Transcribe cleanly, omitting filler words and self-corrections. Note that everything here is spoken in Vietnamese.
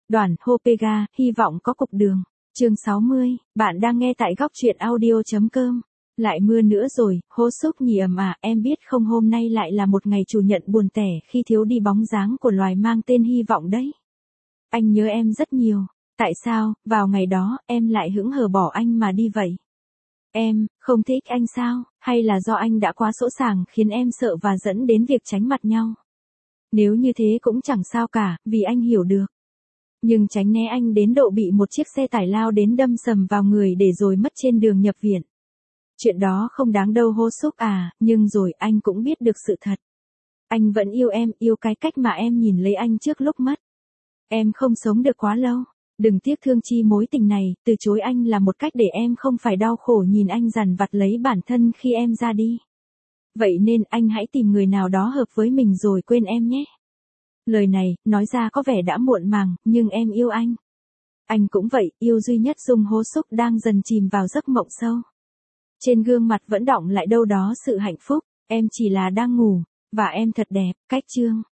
Đoàn Hopega, hy vọng có cục đường. Chương 60, bạn đang nghe tại góc truyện audio.com. Lại mưa nữa rồi, hô súc nhì ầm à, em biết không, hôm nay lại là một ngày chủ nhật buồn tẻ khi thiếu đi bóng dáng của loài mang tên hy vọng đấy. Anh nhớ em rất nhiều. Tại sao, vào ngày đó, em lại hững hờ bỏ anh mà đi vậy? Em, không thích anh sao, hay là do anh đã quá sỗ sàng khiến em sợ và dẫn đến việc tránh mặt nhau? Nếu như thế cũng chẳng sao cả, vì anh hiểu được. Nhưng tránh né anh đến độ bị một chiếc xe tải lao đến đâm sầm vào người để rồi mất trên đường nhập viện. Chuyện đó không đáng đâu hô súc à, nhưng rồi anh cũng biết được sự thật. Anh vẫn yêu em, yêu cái cách mà em nhìn lấy anh trước lúc mất. Em không sống được quá lâu. Đừng tiếc thương chi mối tình này, từ chối anh là một cách để em không phải đau khổ nhìn anh dằn vặt lấy bản thân khi em ra đi. Vậy nên anh hãy tìm người nào đó hợp với mình rồi quên em nhé. Lời này, nói ra có vẻ đã muộn màng, nhưng em yêu anh. Anh cũng vậy, yêu duy nhất Dung hô súc đang dần chìm vào giấc mộng sâu. Trên gương mặt vẫn đọng lại đâu đó sự hạnh phúc, em chỉ là đang ngủ, và em thật đẹp, cách chương.